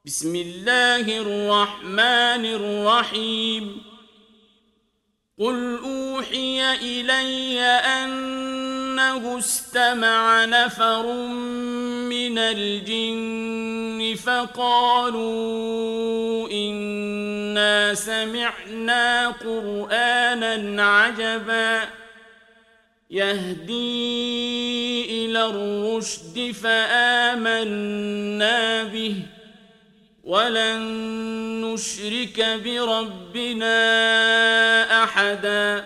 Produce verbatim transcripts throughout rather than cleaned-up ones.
بسم الله الرحمن الرحيم قل أوحي إلي أنه استمع نفر من الجن فقالوا إنا سمعنا قرآنا عجبا يهدي إلى الرشد فآمنا به ولن نشرك بربنا أحدا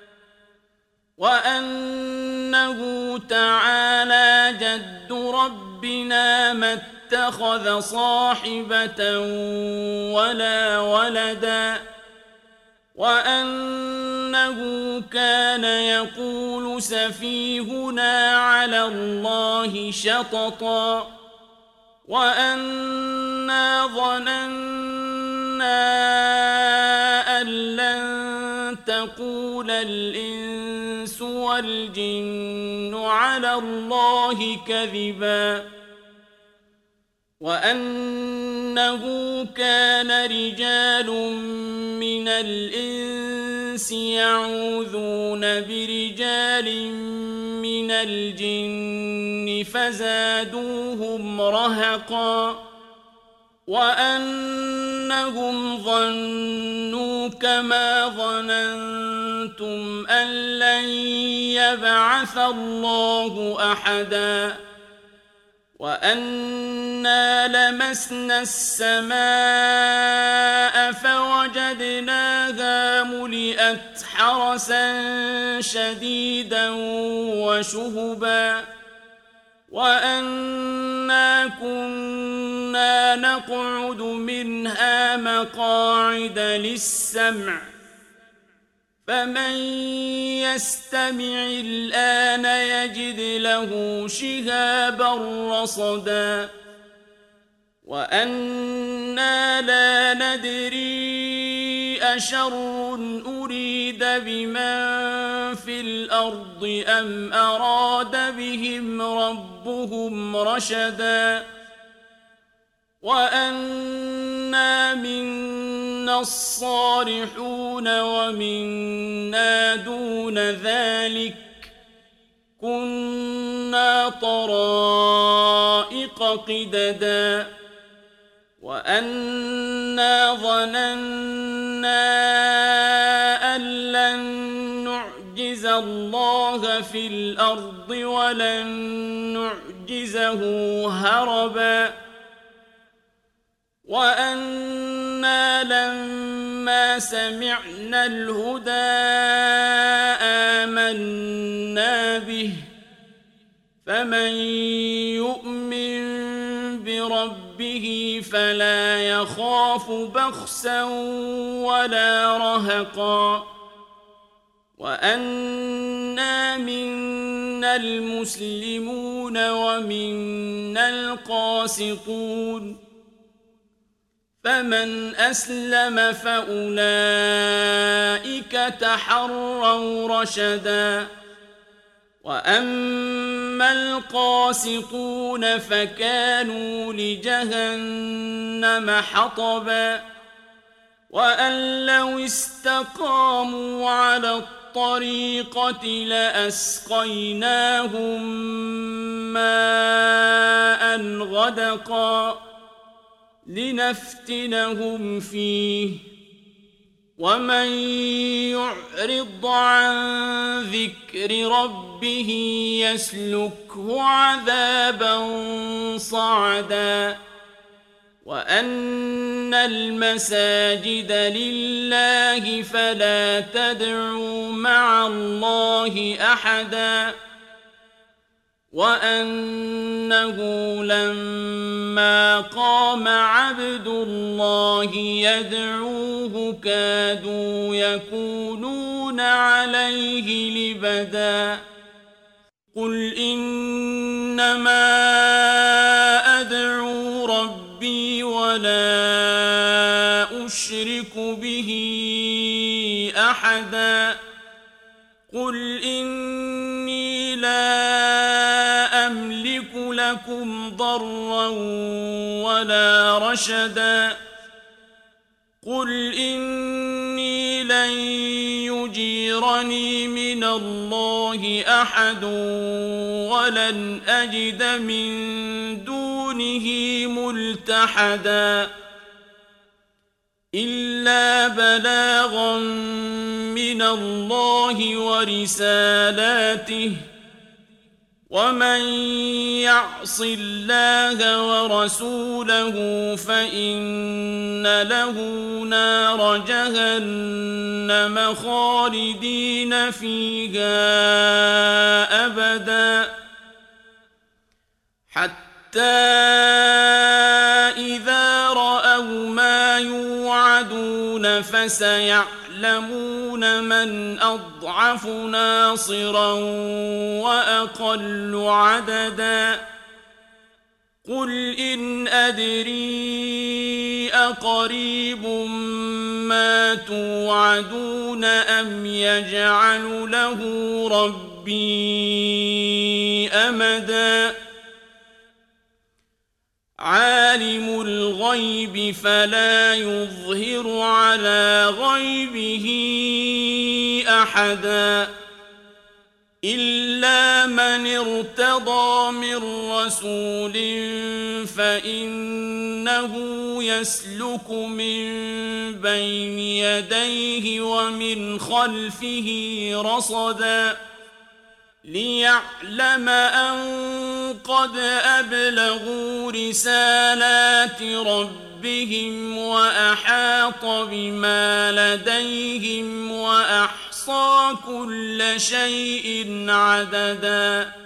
وأنه تعالى جد ربنا ما اتخذ صاحبة ولا ولدا وأنه كان يقول سفيهنا على الله شططا وأنا ظننا أن لن تقول الإنس والجن على الله كذبا وأنه كان رجال من الإنس يعوذون برجال من الجن فزادوهم رهقا وأنهم ظنوا كما ظننتم أن لن يبعث الله أحدا وأنا لمسنا السماء فوجدناها ملئت حرسا شديدا وشهبا وأنا كنا نقعد منها مقاعد للسمع فمن يستمع الآن يجد له شهابا رصدا وأنا لا ندري أشر أريد بمن في الأرض أم أراد بهم ربهم رشدا وأنا منا الصالحون ومنا دون ذلك كنا طرائق قددا وأنا ظننا أن لن نعجز الله في الأرض ولن نعجزه هربا وأنا لما سمعنا الهدى آمنا به فمن يؤمن بربه فلا يخاف بخسا ولا رهقا وأنا منا المسلمون ومنا القاسطون فمن أسلم فأولئك تحروا رشدا وأما القاسطون فكانوا لجهنم حطبا وأن لو استقاموا على الطريقة لأسقيناهم ماء غدقا لنفتنهم فيه ومن يعرض عن ذكر ربه يسلكه عذابا صعدا وأن المساجد لله فلا تدعوا مع الله أحدا وأنه لما قام عبد الله يدعوه كادوا يكونون عليه لبدا قل إنما أدعو ربي ولا أشرك به أحدا قل إني لا أملك له ينسينكم ضرا ولا رشدا قل إني لن يجيرني من الله أحد ولن أجد من دونه ملتحدا إلا بلاغا من الله ورسالاته ومن يعص الله ورسوله فإن له نار جهنم خالدين فيها أبدا حتى إذا رأوا ما يوعدون فسيعلمون من أضعف ناصرا وأقل عددا قل إن أدري أقريب ما توعدون أم يجعل له ربي أمدا عالم الغيب فلا يظهر على غيبه أحدا إلا من ارتضى من رسول فإنه يسلك من بين يديه ومن خلفه رصدا ليعلم أن قد أبلغوا رسالات ربهم وأحاط بما لديهم وأحصى كل شيء عددا